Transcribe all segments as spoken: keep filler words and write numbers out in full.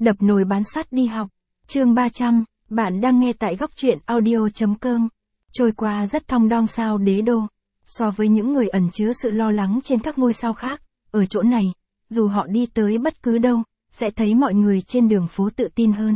Đập nồi bán sắt đi học. Chương ba trăm, bạn đang nghe tại góc truyện audio chấm com. Trôi qua rất thong dong sao Đế Đô. So với những người ẩn chứa sự lo lắng trên các ngôi sao khác, ở chỗ này, dù họ đi tới bất cứ đâu, sẽ thấy mọi người trên đường phố tự tin hơn.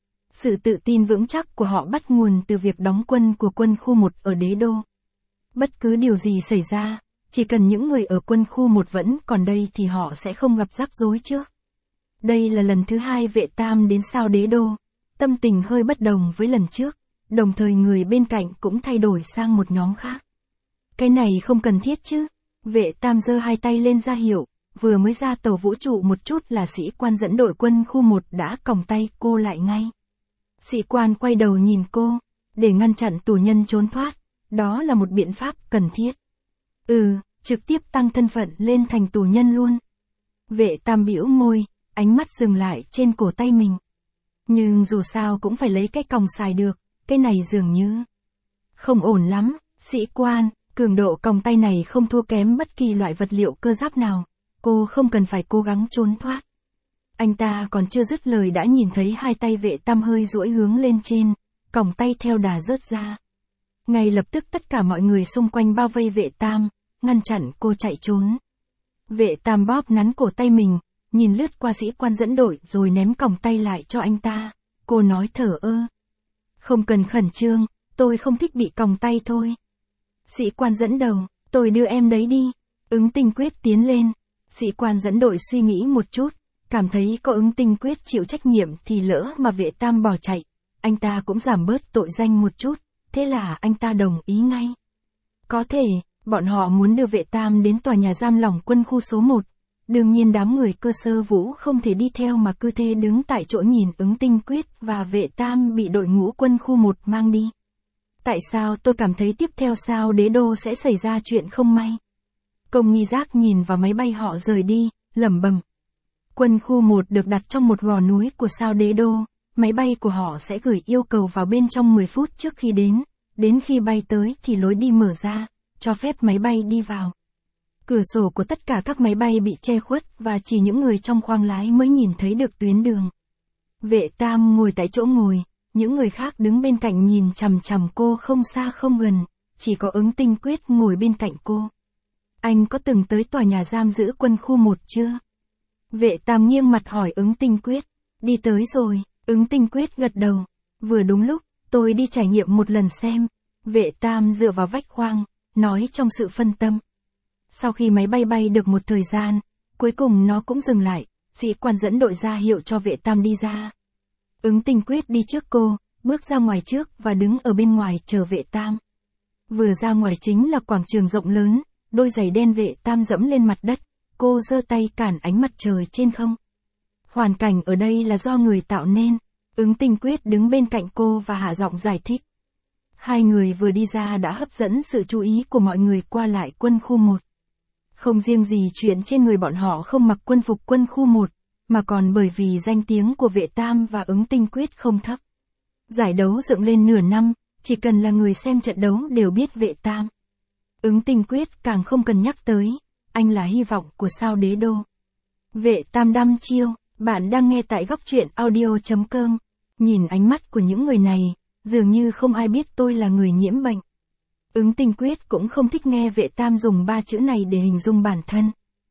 Sự tự tin vững chắc của họ bắt nguồn từ việc đóng quân của quân khu một ở Đế Đô. Bất cứ điều gì xảy ra, chỉ cần những người ở quân khu một vẫn còn đây thì họ sẽ không gặp rắc rối trước. Đây là lần thứ hai Vệ Tam đến sao Đế Đô, tâm tình hơi bất đồng với lần trước, đồng thời người bên cạnh cũng thay đổi sang một nhóm khác. Cái này không cần thiết chứ. Vệ Tam giơ hai tay lên ra hiệu, vừa mới ra tàu vũ trụ một chút là sĩ quan dẫn đội quân khu một đã còng tay cô lại ngay. Sĩ quan quay đầu nhìn cô, để ngăn chặn tù nhân trốn thoát, đó là một biện pháp cần thiết. Ừ, trực tiếp tăng thân phận lên thành tù nhân luôn. Vệ Tam bĩu môi, ánh mắt dừng lại trên cổ tay mình. Nhưng dù sao cũng phải lấy cái còng xài được, cái này dường như không ổn lắm. Sĩ quan, cường độ còng tay này không thua kém bất kỳ loại vật liệu cơ giáp nào, cô không cần phải cố gắng trốn thoát. Anh ta còn chưa dứt lời đã nhìn thấy hai tay Vệ Tam hơi duỗi hướng lên trên, còng tay theo đà rớt ra. Ngay lập tức tất cả mọi người xung quanh bao vây Vệ Tam, ngăn chặn cô chạy trốn. Vệ Tam bóp nắn cổ tay mình, nhìn lướt qua sĩ quan dẫn đội rồi ném còng tay lại cho anh ta. Cô nói thở ơ. Không cần khẩn trương, tôi không thích bị còng tay thôi. Sĩ quan dẫn đầu, tôi đưa em đấy đi. Ứng Tinh Quyết tiến lên. Sĩ quan dẫn đội suy nghĩ một chút, cảm thấy có Ứng Tinh Quyết chịu trách nhiệm thì lỡ mà Vệ Tam bỏ chạy, anh ta cũng giảm bớt tội danh một chút, thế là anh ta đồng ý ngay. Có thể, bọn họ muốn đưa Vệ Tam đến tòa nhà giam lỏng quân khu số một. Đương nhiên đám người cơ sơ vũ không thể đi theo mà cứ thế đứng tại chỗ nhìn Ứng Tinh Quyết và Vệ Tam bị đội ngũ quân khu một mang đi. Tại sao tôi cảm thấy tiếp theo sao Đế Đô sẽ xảy ra chuyện không may? Công nghi giác nhìn vào máy bay họ rời đi, lẩm bẩm. Quân khu một được đặt trong một gò núi của sao Đế Đô, máy bay của họ sẽ gửi yêu cầu vào bên trong mười phút trước khi đến, đến khi bay tới thì lối đi mở ra, cho phép máy bay đi vào. Cửa sổ của tất cả các máy bay bị che khuất và chỉ những người trong khoang lái mới nhìn thấy được tuyến đường. Vệ Tam ngồi tại chỗ ngồi, những người khác đứng bên cạnh nhìn chằm chằm cô không xa không gần, chỉ có Ứng Tinh Quyết ngồi bên cạnh cô. Anh có từng tới tòa nhà giam giữ quân khu một chưa? Vệ Tam nghiêng mặt hỏi Ứng Tinh Quyết. Đi tới rồi, Ứng Tinh Quyết gật đầu. Vừa đúng lúc, tôi đi trải nghiệm một lần xem. Vệ Tam dựa vào vách khoang, nói trong sự phân tâm. Sau khi máy bay bay được một thời gian, cuối cùng nó cũng dừng lại, sĩ quan dẫn đội ra hiệu cho Vệ Tam đi ra. Ứng Tinh Quyết đi trước cô, bước ra ngoài trước và đứng ở bên ngoài chờ Vệ Tam. Vừa ra ngoài chính là quảng trường rộng lớn, đôi giày đen Vệ Tam dẫm lên mặt đất, cô giơ tay cản ánh mặt trời trên không. Hoàn cảnh ở đây là do người tạo nên, Ứng Tinh Quyết đứng bên cạnh cô và hạ giọng giải thích. Hai người vừa đi ra đã hấp dẫn sự chú ý của mọi người qua lại quân khu một. Không riêng gì chuyện trên người bọn họ không mặc quân phục quân khu một, mà còn bởi vì danh tiếng của Vệ Tam và Ứng Tinh Quyết không thấp. Giải đấu dựng lên nửa năm, chỉ cần là người xem trận đấu đều biết Vệ Tam. Ứng Tinh Quyết càng không cần nhắc tới, anh là hy vọng của sao Đế Đô. Vệ Tam đăm chiêu, bạn đang nghe tại góc truyện audio chấm com. Nhìn ánh mắt của những người này, dường như không ai biết tôi là người nhiễm bệnh. Ứng Tinh Quyết cũng không thích nghe Vệ Tam dùng ba chữ này để hình dung bản thân.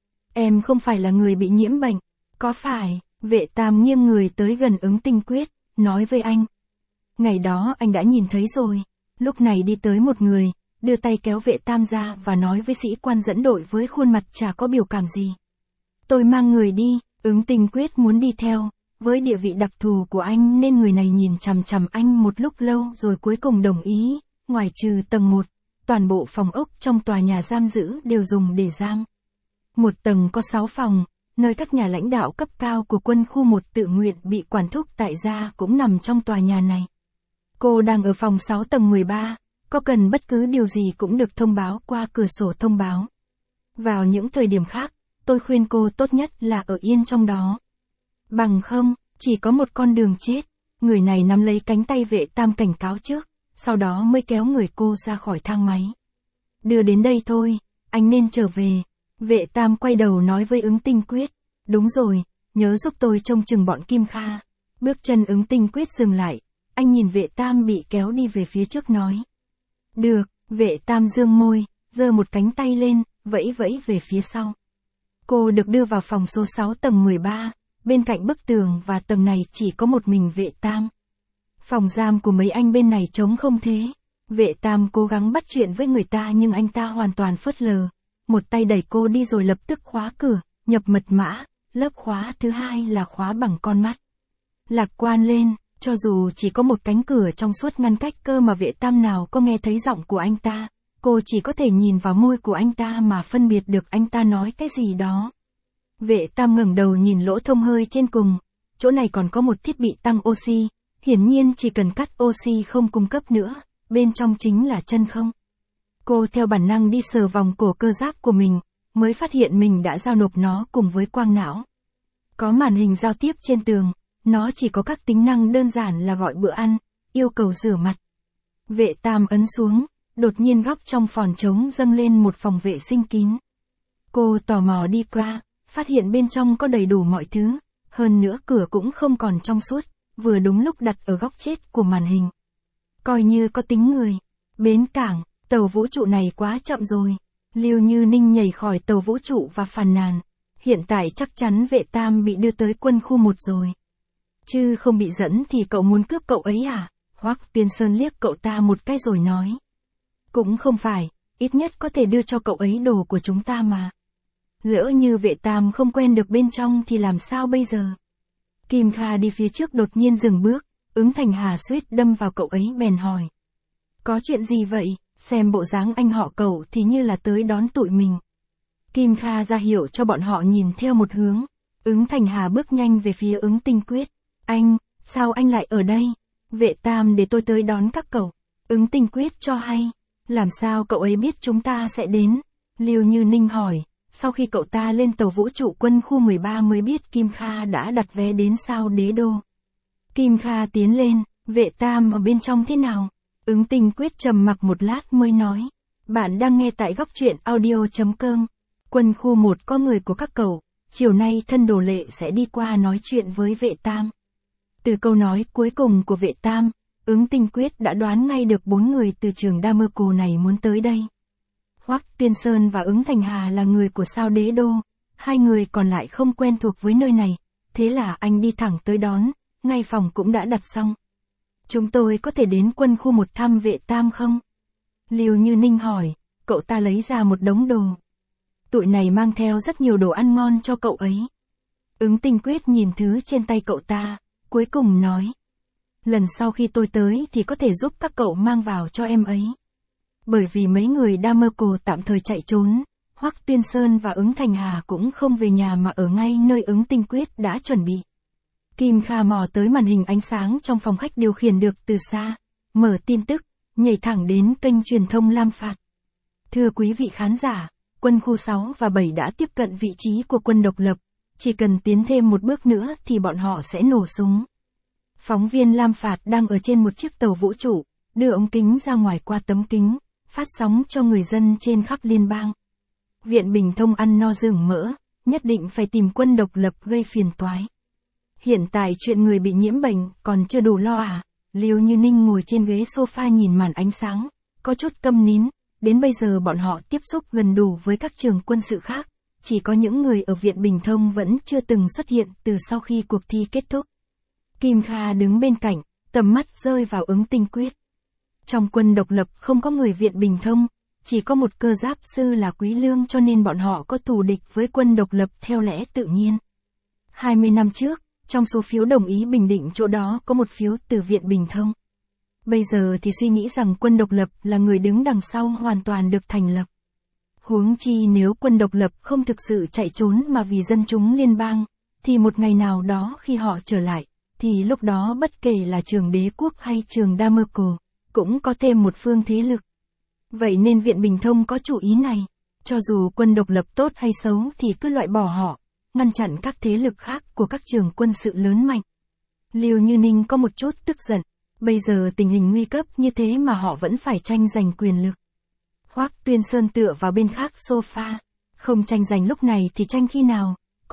Em không phải là người bị nhiễm bệnh, có phải? Vệ Tam nghiêng người tới gần Ứng Tinh Quyết, nói với anh. Ngày đó anh đã nhìn thấy rồi, lúc này đi tới một người, đưa tay kéo Vệ Tam ra và nói với sĩ quan dẫn đội với khuôn mặt chả có biểu cảm gì. Tôi mang người đi. Ứng Tinh Quyết muốn đi theo, với địa vị đặc thù của anh nên người này nhìn chằm chằm anh một lúc lâu rồi cuối cùng đồng ý. Ngoài trừ tầng một, toàn bộ phòng ốc trong tòa nhà giam giữ đều dùng để giam. Một tầng có sáu phòng, nơi các nhà lãnh đạo cấp cao của quân khu một tự nguyện bị quản thúc tại gia cũng nằm trong tòa nhà này. Cô đang ở phòng sáu tầng mười ba, có cần bất cứ điều gì cũng được thông báo qua cửa sổ thông báo. Vào những thời điểm khác, tôi khuyên cô tốt nhất là ở yên trong đó. Bằng không, chỉ có một con đường chết. Người này nắm lấy cánh tay Vệ Tam cảnh cáo trước, sau đó mới kéo người cô ra khỏi thang máy. Đưa đến đây thôi, anh nên trở về. Vệ Tam quay đầu nói với Ứng Tinh Quyết. Đúng rồi, nhớ giúp tôi trông chừng bọn Kim Kha. Bước chân Ứng Tinh Quyết dừng lại, anh nhìn Vệ Tam bị kéo đi về phía trước nói. Được, Vệ Tam dương môi, giơ một cánh tay lên, vẫy vẫy về phía sau. Cô được đưa vào phòng số sáu tầng mười ba, bên cạnh bức tường và tầng này chỉ có một mình Vệ Tam. Phòng giam của mấy anh bên này trống không thế. Vệ Tam cố gắng bắt chuyện với người ta nhưng anh ta hoàn toàn phớt lờ. Một tay đẩy cô đi rồi lập tức khóa cửa, nhập mật mã, lớp khóa thứ hai là khóa bằng con mắt. Lạc quan lên, cho dù chỉ có một cánh cửa trong suốt ngăn cách cơ mà Vệ Tam nào có nghe thấy giọng của anh ta, cô chỉ có thể nhìn vào môi của anh ta mà phân biệt được anh ta nói cái gì đó. Vệ Tam ngẩng đầu nhìn lỗ thông hơi trên cùng, chỗ này còn có một thiết bị tăng oxy, hiển nhiên chỉ cần cắt oxy không cung cấp nữa, bên trong chính là chân không. Cô theo bản năng đi sờ vòng cổ cơ giáp của mình, mới phát hiện mình đã giao nộp nó cùng với quang não. Có màn hình giao tiếp trên tường, nó chỉ có các tính năng đơn giản là gọi bữa ăn, yêu cầu rửa mặt. Vệ Tam ấn xuống, đột nhiên góc trong phòn trống dâng lên một phòng vệ sinh kín. Cô tò mò đi qua, phát hiện bên trong có đầy đủ mọi thứ, hơn nữa cửa cũng không còn trong suốt, vừa đúng lúc đặt ở góc chết của màn hình. Coi như có tính người. Bến cảng, tàu vũ trụ này quá chậm rồi. Lưu Như Ninh nhảy khỏi tàu vũ trụ và phàn nàn. Hiện tại chắc chắn Vệ Tam bị đưa tới quân khu một rồi. Chứ không bị dẫn thì cậu muốn cướp cậu ấy à? Hoắc Tuyên Sơn liếc cậu ta một cái rồi nói. Cũng không phải, ít nhất có thể đưa cho cậu ấy đồ của chúng ta mà. Lỡ như Vệ Tam không quen được bên trong thì làm sao bây giờ? Kim Kha đi phía trước đột nhiên dừng bước, Ứng Thành Hà suýt đâm vào cậu ấy bèn hỏi. Có chuyện gì vậy? Xem bộ dáng anh họ cậu thì như là tới đón tụi mình. Kim Kha ra hiệu cho bọn họ nhìn theo một hướng. Ứng Thành Hà bước nhanh về phía Ứng Tinh Quyết. Anh, sao anh lại ở đây? Vệ Tam để tôi tới đón các cậu. Ứng Tinh Quyết cho hay. Làm sao cậu ấy biết chúng ta sẽ đến? Lưu Như Ninh hỏi. Sau khi cậu ta lên tàu vũ trụ quân khu mười ba mới biết Kim Kha đã đặt vé đến sao Đế Đô. Kim Kha tiến lên, Vệ Tam ở bên trong thế nào? Ứng Tinh Quyết trầm mặc một lát mới nói. Bạn đang nghe tại góc truyện audio.com. Quân khu một có người của các cậu, chiều nay thân đồ lệ sẽ đi qua nói chuyện với Vệ Tam. Từ câu nói cuối cùng của Vệ Tam, Ứng Tinh Quyết đã đoán ngay được bốn người từ trường Đa Mơ Cồ này muốn tới đây. Hoắc Tuyên Sơn và Ứng Thành Hà là người của sao Đế Đô, hai người còn lại không quen thuộc với nơi này, thế là anh đi thẳng tới đón, ngay phòng cũng đã đặt xong. Chúng tôi có thể đến quân khu một thăm Vệ Tam không? Lưu Như Ninh hỏi, cậu ta lấy ra một đống đồ. Tụi này mang theo rất nhiều đồ ăn ngon cho cậu ấy. Ứng Tinh Quyết nhìn thứ trên tay cậu ta, cuối cùng nói. Lần sau khi tôi tới thì có thể giúp các cậu mang vào cho em ấy. Bởi vì mấy người Đa Mơ Cồ tạm thời chạy trốn, Hoắc Tuyên Sơn và Ứng Thành Hà cũng không về nhà mà ở ngay nơi Ứng Tinh Quyết đã chuẩn bị. Kim Kha mò tới màn hình ánh sáng trong phòng khách điều khiển được từ xa, mở tin tức, nhảy thẳng đến kênh truyền thông Lam Phạt. Thưa quý vị khán giả, quân khu sáu và bảy đã tiếp cận vị trí của quân độc lập, chỉ cần tiến thêm một bước nữa thì bọn họ sẽ nổ súng. Phóng viên Lam Phạt đang ở trên một chiếc tàu vũ trụ, đưa ống kính ra ngoài qua tấm kính, phát sóng cho người dân trên khắp liên bang. Viện Bình Thông ăn no rừng mỡ, nhất định phải tìm quân độc lập gây phiền toái. Hiện tại chuyện người bị nhiễm bệnh còn chưa đủ lo à? Lưu Như Ninh ngồi trên ghế sofa nhìn màn ánh sáng, có chút câm nín, đến bây giờ bọn họ tiếp xúc gần đủ với các trường quân sự khác, chỉ có những người ở Viện Bình Thông vẫn chưa từng xuất hiện từ sau khi cuộc thi kết thúc. Kim Kha đứng bên cạnh, tầm mắt rơi vào Ứng Tinh Quyết. Trong quân độc lập không có người Viện Bình Thông, chỉ có một cơ giáp sư là Quý Lương cho nên bọn họ có thù địch với quân độc lập theo lẽ tự nhiên. hai mươi năm trước, trong số phiếu đồng ý bình định chỗ đó có một phiếu từ Viện Bình Thông. Bây giờ thì suy nghĩ rằng quân độc lập là người đứng đằng sau hoàn toàn được thành lập. Huống chi nếu quân độc lập không thực sự chạy trốn mà vì dân chúng liên bang, thì một ngày nào đó khi họ trở lại, thì lúc đó bất kể là trường Đế Quốc hay trường Đa Mơ Cồ, cũng có thêm một phương thế lực. Vậy nên Viện Bình Thông có chủ ý này, cho dù quân độc lập tốt hay xấu thì cứ loại bỏ họ, ngăn chặn các thế lực khác của các trường quân sự lớn mạnh. Lưu Như Ninh có một chút tức giận, bây giờ tình hình nguy cấp như thế mà họ vẫn phải tranh giành quyền lực. Hoắc Tuyên Sơn tựa vào bên khác sofa, không tranh giành lúc này thì tranh khi nào,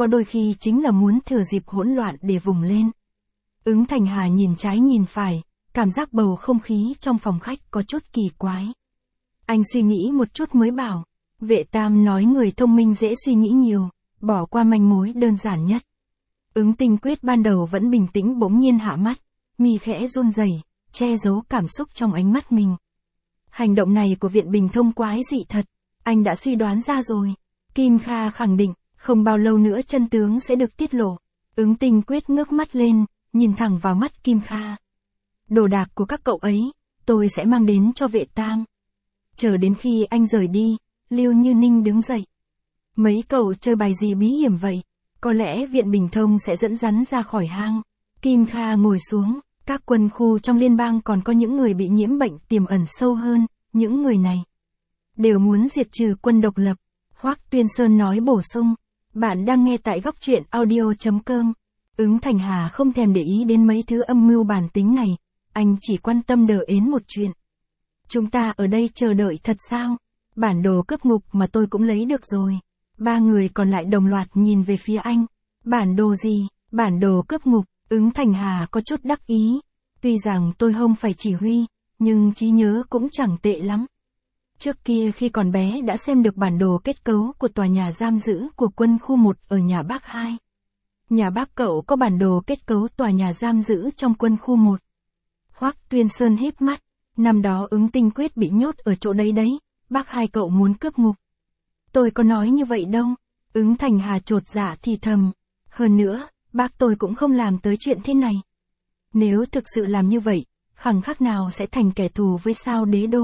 có đôi khi chính là muốn thừa dịp hỗn loạn để vùng lên. Ứng Thành Hà nhìn trái nhìn phải, cảm giác bầu không khí trong phòng khách có chút kỳ quái. Anh suy nghĩ một chút mới bảo, Vệ Tam nói người thông minh dễ suy nghĩ nhiều, bỏ qua manh mối đơn giản nhất. Ứng Tinh Quyết ban đầu vẫn bình tĩnh bỗng nhiên hạ mắt, mi khẽ run rẩy, che giấu cảm xúc trong ánh mắt mình. Hành động này của Viện Bình Thông quái dị thật, anh đã suy đoán ra rồi. Kim Kha khẳng định, không bao lâu nữa chân tướng sẽ được tiết lộ. Ứng Tinh Quyết ngước mắt lên, nhìn thẳng vào mắt Kim Kha. Đồ đạc của các cậu ấy, tôi sẽ mang đến cho Vệ Tam. Chờ đến khi anh rời đi, Lưu Như Ninh đứng dậy. Mấy cậu chơi bài gì bí hiểm vậy? Có lẽ Viện Bình Thông sẽ dẫn rắn ra khỏi hang. Kim Kha ngồi xuống, các quân khu trong liên bang còn có những người bị nhiễm bệnh tiềm ẩn sâu hơn, những người này đều muốn diệt trừ quân độc lập. Hoắc Tuyên Sơn nói bổ sung, bạn đang nghe tại góc truyện audio.com. Ứng Thành Hà không thèm để ý đến mấy thứ âm mưu bản tính này, anh chỉ quan tâm đờ ến một chuyện. Chúng ta ở đây chờ đợi thật sao? Bản đồ cướp ngục mà tôi cũng lấy được rồi. Ba người còn lại đồng loạt nhìn về phía anh. Bản đồ gì? Bản đồ cướp ngục. Ứng Thành Hà có chút đắc ý. Tuy rằng tôi không phải chỉ huy, nhưng trí nhớ cũng chẳng tệ lắm. Trước kia khi còn bé đã xem được bản đồ kết cấu của tòa nhà giam giữ của quân khu một ở nhà bác hai. Nhà bác cậu có bản đồ kết cấu tòa nhà giam giữ trong quân khu một. Hoắc Tuyên Sơn híp mắt. Năm đó Ứng Tinh Quyết bị nhốt ở chỗ đấy đấy, bác hai cậu muốn cướp ngục. Tôi có nói như vậy đâu. Ứng Thành Hà chột dạ thì thầm. Hơn nữa, bác tôi cũng không làm tới chuyện thế này. Nếu thực sự làm như vậy, khẳng khắc nào sẽ thành kẻ thù với sao đế đô.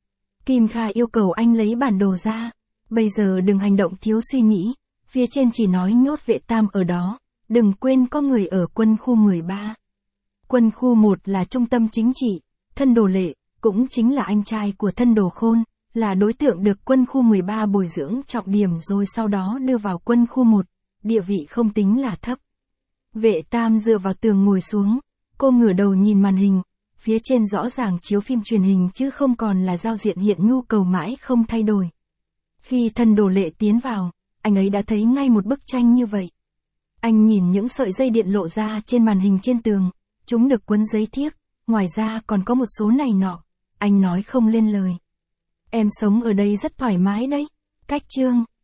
Kim Kha yêu cầu anh lấy bản đồ ra. Bây giờ đừng hành động thiếu suy nghĩ, phía trên chỉ nói nhốt Vệ Tam ở đó, đừng quên có người ở quân khu mười ba. Quân khu một là trung tâm chính trị, Thân Đồ Lệ, cũng chính là anh trai của Thân Đồ Khôn, là đối tượng được quân khu mười ba bồi dưỡng trọng điểm rồi sau đó đưa vào quân khu một, địa vị không tính là thấp. Vệ Tam dựa vào tường ngồi xuống, cô ngửa đầu nhìn màn hình, phía trên rõ ràng chiếu phim truyền hình chứ không còn là giao diện hiện nhu cầu mãi không thay đổi. Khi Thân Đồ Lệ tiến vào, anh ấy đã thấy ngay một bức tranh như vậy. Anh nhìn những sợi dây điện lộ ra trên màn hình trên tường, chúng được quấn giấy thiếc, ngoài ra còn có một số này nọ. Anh nói không lên lời. Em sống ở đây rất thoải mái đấy. Cách chương